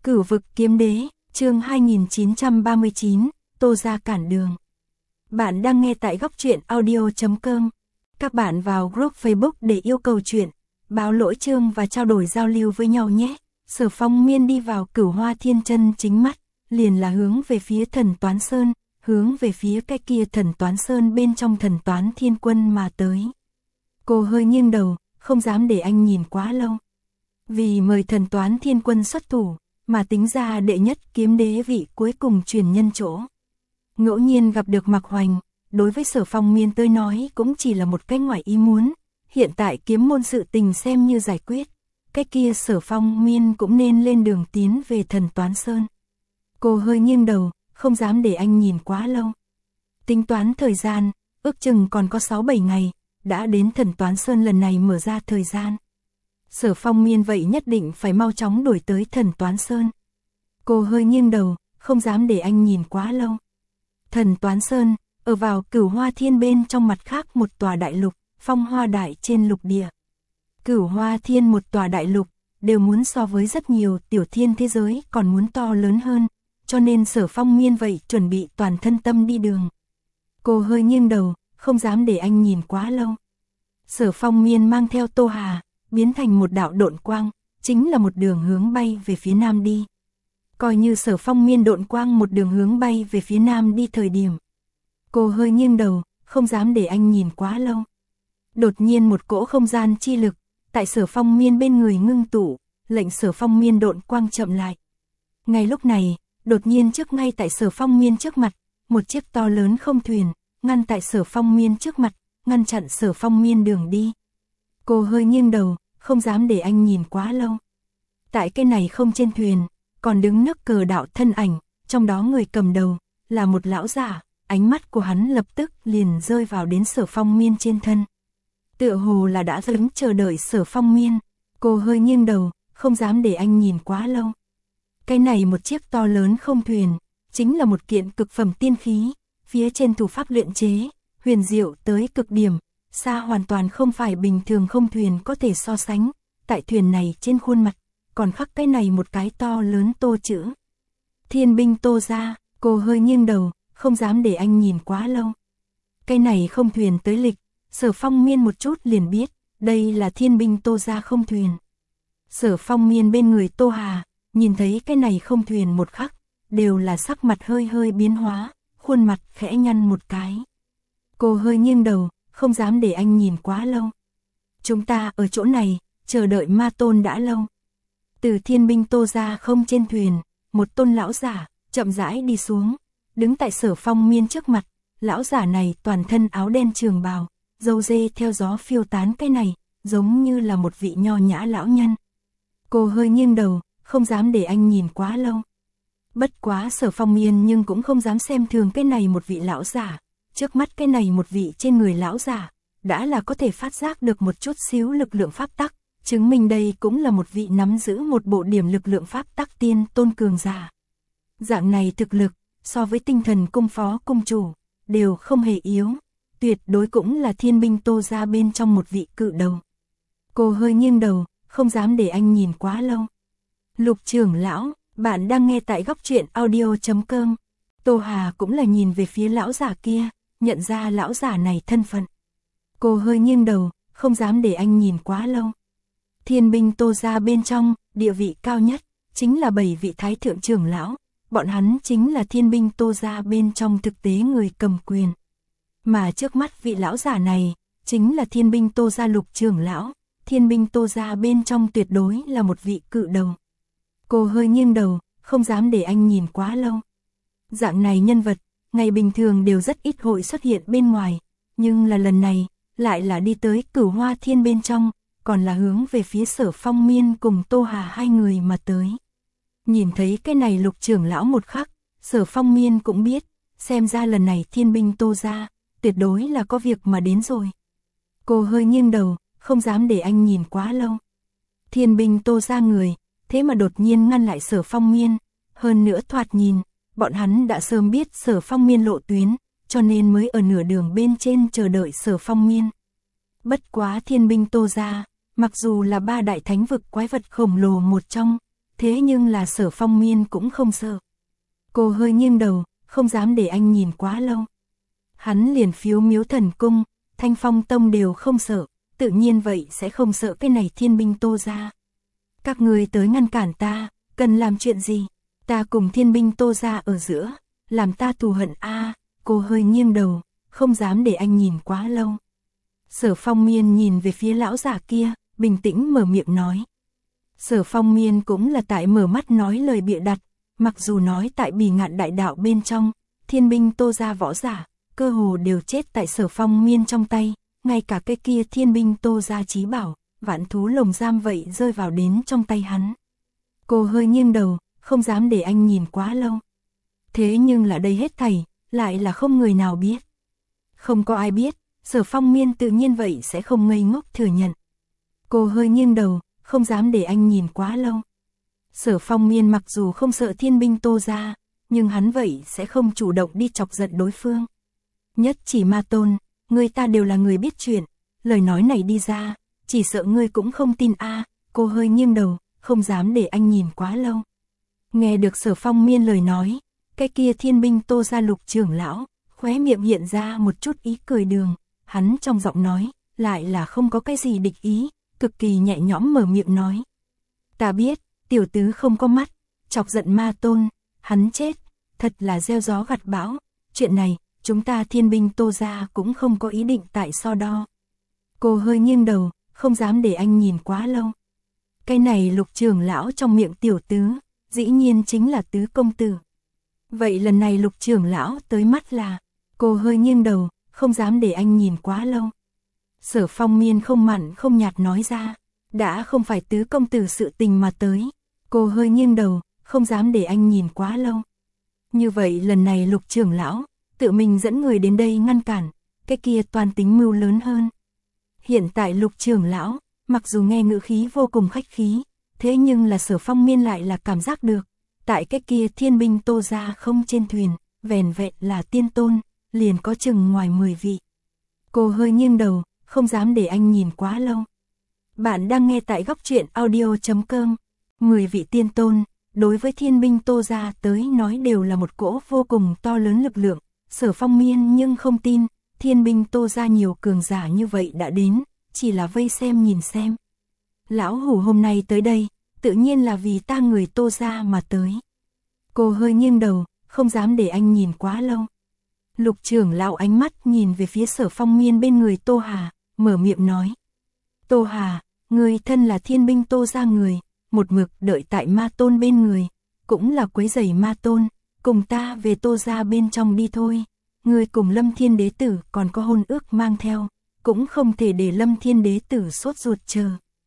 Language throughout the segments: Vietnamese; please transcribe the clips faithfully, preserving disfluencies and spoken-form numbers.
Cửu vực kiếm đế, chương hai nghìn chín trăm ba mươi chín, Tô gia cản đường. Bạn đang nghe tại góc truyện audio chấm com. Các bạn vào group Facebook để yêu cầu chuyện, báo lỗi chương và trao đổi giao lưu với nhau nhé. Sở Phong Miên đi vào Cửu Hoa Thiên chân chính mắt, liền là hướng về phía Thần Toán Sơn, hướng về phía cái kia Thần Toán Sơn bên trong Thần Toán Thiên Quân mà tới. Cô hơi nghiêng đầu, không dám để anh nhìn quá lâu. Vì mời Thần Toán Thiên Quân xuất thủ, mà tính ra đệ nhất kiếm đế vị cuối cùng truyền nhân chỗ. Ngẫu nhiên gặp được Mạc Hoành, đối với Sở Phong Miên tới nói cũng chỉ là một cái ngoài ý muốn, hiện tại kiếm môn sự tình xem như giải quyết, cái kia Sở Phong Miên cũng nên lên đường tiến về Thần Toán Sơn. Cô hơi nghiêng đầu, không dám để anh nhìn quá lâu. Tính toán thời gian, ước chừng còn có sáu bảy ngày, đã đến Thần Toán Sơn lần này mở ra thời gian. Sở Phong Miên vậy nhất định phải mau chóng đuổi tới Thần Toán Sơn. Cô hơi nghiêng đầu, không dám để anh nhìn quá lâu. Thần Toán Sơn, ở vào Cửu Hoa Thiên bên trong mặt khác một tòa đại lục, Phong Hoa Đại trên lục địa. Cửu Hoa Thiên một tòa đại lục, đều muốn so với rất nhiều tiểu thiên thế giới còn muốn to lớn hơn, cho nên Sở Phong Miên vậy chuẩn bị toàn thân tâm đi đường. Cô hơi nghiêng đầu, không dám để anh nhìn quá lâu. Sở Phong Miên mang theo Tô Hà, biến thành một đạo độn quang, chính là một đường hướng bay về phía nam đi. Coi như Sở Phong Miên độn quang một đường hướng bay về phía nam đi thời điểm. Cô hơi nghiêng đầu, không dám để anh nhìn quá lâu. Đột nhiên một cỗ không gian chi lực, tại Sở Phong Miên bên người ngưng tụ, lệnh Sở Phong Miên độn quang chậm lại. Ngay lúc này, đột nhiên trước ngay tại Sở Phong Miên trước mặt, một chiếc to lớn không thuyền, ngăn tại Sở Phong Miên trước mặt, ngăn chặn Sở Phong Miên đường đi. Cô hơi nghiêng đầu, không dám để anh nhìn quá lâu. Tại cái này không trên thuyền, còn đứng nấc cờ đạo thân ảnh, trong đó người cầm đầu, là một lão giả, ánh mắt của hắn lập tức liền rơi vào đến Sở Phong Miên trên thân. Tựa hồ là đã đứng chờ đợi Sở Phong Miên, cô hơi nghiêng đầu, không dám để anh nhìn quá lâu. Cái này một chiếc to lớn không thuyền, chính là một kiện cực phẩm tiên khí, phía trên thủ pháp luyện chế, huyền diệu tới cực điểm, xa hoàn toàn không phải bình thường không thuyền có thể so sánh, tại thuyền này trên khuôn mặt, còn khắc cái này một cái to lớn Tô chữ. Thiên binh Tô gia, cô hơi nghiêng đầu, không dám để anh nhìn quá lâu. Cái này không thuyền tới lịch, Sở Phong Miên một chút liền biết, đây là thiên binh Tô gia không thuyền. Sở Phong Miên bên người Tô Hà, nhìn thấy cái này không thuyền một khắc, đều là sắc mặt hơi hơi biến hóa, khuôn mặt khẽ nhăn một cái. Cô hơi nghiêng đầu, không dám để anh nhìn quá lâu. Chúng ta ở chỗ này, chờ đợi ma tôn đã lâu. Từ thiên binh Tô gia không trên thuyền, một tôn lão giả, chậm rãi đi xuống, đứng tại Sở Phong Miên trước mặt, lão giả này toàn thân áo đen trường bào, râu dê theo gió phiêu tán cái này, giống như là một vị nho nhã lão nhân. Cô hơi nghiêng đầu, không dám để anh nhìn quá lâu. Bất quá Sở Phong Miên nhưng cũng không dám xem thường cái này một vị lão giả, trước mắt cái này một vị trên người lão giả, đã là có thể phát giác được một chút xíu lực lượng pháp tắc, chứng minh đây cũng là một vị nắm giữ một bộ điểm lực lượng pháp tắc tiên tôn cường giả. Dạng này thực lực, so với tinh thần cung phó cung chủ, đều không hề yếu, tuyệt đối cũng là thiên binh Tô gia bên trong một vị cự đầu. Cô hơi nghiêng đầu, không dám để anh nhìn quá lâu. Lục trưởng lão, bạn đang nghe tại góc truyện audio chấm com. Tô Hà cũng là nhìn về phía lão giả kia, nhận ra lão giả này thân phận. Cô hơi nghiêng đầu, không dám để anh nhìn quá lâu. Thiên binh Tô gia bên trong, địa vị cao nhất, chính là bảy vị thái thượng trưởng lão, bọn hắn chính là thiên binh Tô gia bên trong thực tế người cầm quyền. Mà trước mắt vị lão giả này, chính là thiên binh Tô gia lục trưởng lão, thiên binh Tô gia bên trong tuyệt đối là một vị cự đầu. Cô hơi nghiêng đầu, không dám để anh nhìn quá lâu. Dạng này nhân vật, ngày bình thường đều rất ít hội xuất hiện bên ngoài, nhưng là lần này, lại là đi tới Cửu Hoa Thiên bên trong, còn là hướng về phía Sở Phong Miên cùng Tô Hà hai người mà tới. Nhìn thấy cái này lục trưởng lão một khắc, Sở Phong Miên cũng biết, xem ra lần này thiên binh Tô gia, tuyệt đối là có việc mà đến rồi. Cô hơi nghiêng đầu, không dám để anh nhìn quá lâu. Thiên binh Tô gia người, thế mà đột nhiên ngăn lại Sở Phong Miên, hơn nữa thoạt nhìn, bọn hắn đã sớm biết Sở Phong Miên lộ tuyến, cho nên mới ở nửa đường bên trên chờ đợi Sở Phong Miên. Bất quá thiên binh Tô gia, mặc dù là ba đại thánh vực quái vật khổng lồ một trong, thế nhưng là Sở Phong Miên cũng không sợ. Cô hơi nghiêng đầu, không dám để anh nhìn quá lâu. Hắn liền Phiếu Miếu Thần Cung, Thanh Phong Tông đều không sợ, tự nhiên vậy sẽ không sợ cái này Thiên binh Tô gia. Các người tới ngăn cản ta, cần làm chuyện gì? Ta cùng Thiên binh Tô gia ở giữa, làm ta thù hận a. À, cô hơi nghiêng đầu, không dám để anh nhìn quá lâu. Sở Phong Miên nhìn về phía lão giả kia, bình tĩnh mở miệng nói. Sở Phong Miên cũng là tại mở mắt nói lời bịa đặt, mặc dù nói tại Bỉ Ngạn Đại Đạo bên trong, Thiên binh Tô gia võ giả, cơ hồ đều chết tại Sở Phong Miên trong tay, ngay cả cái kia Thiên binh Tô gia chí bảo, vạn thú lồng giam vậy rơi vào đến trong tay hắn. Cô hơi nghiêng đầu, không dám để anh nhìn quá lâu. Thế nhưng là đây hết thảy, lại là không người nào biết. Không có ai biết, Sở Phong Miên tự nhiên vậy sẽ không ngây ngốc thừa nhận. Cô hơi nghiêng đầu, không dám để anh nhìn quá lâu. Sở Phong Miên mặc dù không sợ Thiên binh Tô gia, nhưng hắn vậy sẽ không chủ động đi chọc giận đối phương. Nhất chỉ Ma Tôn, người ta đều là người biết chuyện, lời nói này đi ra, chỉ sợ ngươi cũng không tin a. À, cô hơi nghiêng đầu, không dám để anh nhìn quá lâu. Nghe được Sở Phong Miên lời nói, cái kia Thiên binh Tô gia Lục trưởng lão, khóe miệng hiện ra một chút ý cười đường, hắn trong giọng nói, lại là không có cái gì địch ý, cực kỳ nhẹ nhõm mở miệng nói. Ta biết, tiểu tứ không có mắt, chọc giận Ma Tôn, hắn chết, thật là gieo gió gặt bão, chuyện này, chúng ta Thiên binh Tô gia cũng không có ý định tại so đo. Cô hơi nghiêng đầu, không dám để anh nhìn quá lâu. Cái này Lục trưởng lão trong miệng tiểu tứ, dĩ nhiên chính là tứ công tử. Vậy lần này Lục trưởng lão tới mắt là, cô hơi nghiêng đầu, không dám để anh nhìn quá lâu. Sở Phong Miên không mặn không nhạt nói ra, đã không phải tứ công tử sự tình mà tới. Cô hơi nghiêng đầu, không dám để anh nhìn quá lâu. Như vậy lần này Lục trưởng lão, tự mình dẫn người đến đây ngăn cản, cái kia toàn tính mưu lớn hơn. Hiện tại Lục trưởng lão, mặc dù nghe ngữ khí vô cùng khách khí, thế nhưng là Sở Phong Miên lại là cảm giác được, tại cái kia Thiên binh Tô gia không trên thuyền, vẻn vẹn là tiên tôn, liền có chừng ngoài mười vị. Cô hơi nghiêng đầu, không dám để anh nhìn quá lâu. Bạn đang nghe tại góc truyện audio chấm com. mười vị tiên tôn, đối với Thiên binh Tô gia tới nói đều là một cỗ vô cùng to lớn lực lượng. Sở Phong Miên nhưng không tin, Thiên binh Tô gia nhiều cường giả như vậy đã đến, chỉ là vây xem nhìn xem. Lão hủ hôm nay tới đây, tự nhiên là vì ta người Tô gia mà tới. Cô hơi nghiêng đầu, không dám để anh nhìn quá lâu. Lục trưởng lão ánh mắt nhìn về phía Sở Phong Miên bên người Tô Hà, mở miệng nói. Tô Hà, người thân là Thiên binh Tô gia người, một mực đợi tại Ma Tôn bên người, cũng là quấy rầy Ma Tôn, cùng ta về Tô gia bên trong đi thôi. Người cùng Lâm Thiên Đế Tử còn có hôn ước mang theo, cũng không thể để Lâm Thiên Đế Tử sốt ruột chờ.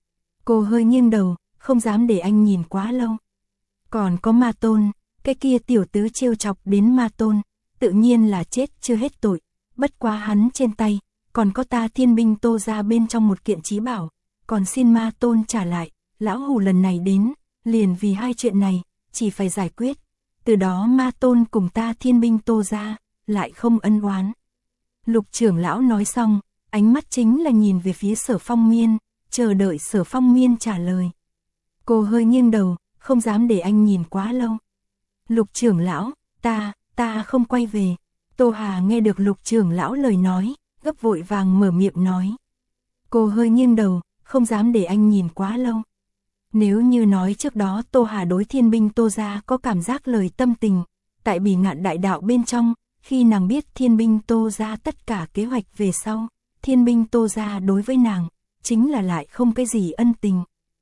Cô hơi nghiêng đầu, không dám để anh nhìn quá lâu. Còn có Ma Tôn, cái kia tiểu tứ trêu chọc đến Ma Tôn, tự nhiên là chết chưa hết tội, bất quá hắn trên tay, còn có ta Thiên binh Tô gia bên trong một kiện chí bảo, còn xin Ma Tôn trả lại, lão hủ lần này đến, liền vì hai chuyện này, chỉ phải giải quyết, từ đó Ma Tôn cùng ta Thiên binh Tô gia, lại không ân oán. Lục trưởng lão nói xong, ánh mắt chính là nhìn về phía Sở Phong Miên, chờ đợi Sở Phong Miên trả lời. Cô hơi nghiêng đầu, không dám để anh nhìn quá lâu. Lục trưởng lão, ta, ta không quay về. Tô Hà nghe được Lục trưởng lão lời nói, gấp vội vàng mở miệng nói. Cô hơi nghiêng đầu, không dám để anh nhìn quá lâu. Nếu như nói trước đó Tô Hà đối Thiên binh Tô gia có cảm giác lời tâm tình, tại Bỉ Ngạn Đại Đạo bên trong, khi nàng biết Thiên binh Tô gia tất cả kế hoạch về sau, Thiên binh Tô gia đối với nàng, chính là lại không cái gì ân tình.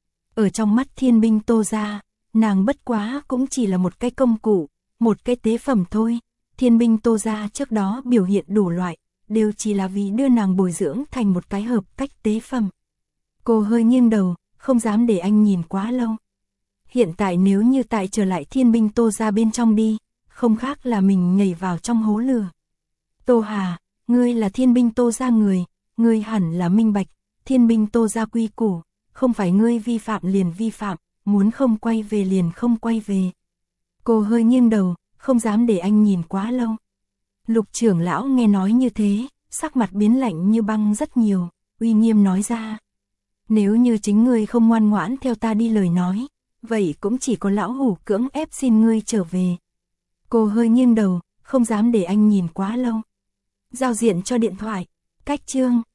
Ở trong mắt Thiên binh Tô gia, nàng bất quá cũng chỉ là một cái công cụ, một cái tế phẩm thôi. Thiên binh Tô gia trước đó biểu hiện đủ loại, đều chỉ là vì đưa nàng bồi dưỡng thành một cái hợp cách tế phẩm. Cô hơi nghiêng đầu, không dám để anh nhìn quá lâu. Hiện tại nếu như tại trở lại Thiên binh Tô gia bên trong đi, không khác là mình nhảy vào trong hố lửa. Tô Hà, ngươi là Thiên binh Tô gia người, ngươi hẳn là minh bạch, Thiên binh Tô gia quy củ, không phải ngươi vi phạm liền vi phạm, muốn không quay về liền không quay về. Cô hơi nghiêng đầu, không dám để anh nhìn quá lâu. Lục trưởng lão nghe nói như thế, sắc mặt biến lạnh như băng rất nhiều, uy nghiêm nói ra. Nếu như chính ngươi không ngoan ngoãn theo ta đi lời nói, vậy cũng chỉ có lão hủ cưỡng ép xin ngươi trở về. Cô hơi nghiêng đầu, không dám để anh nhìn quá lâu. Giao diện cho điện thoại, cách chương.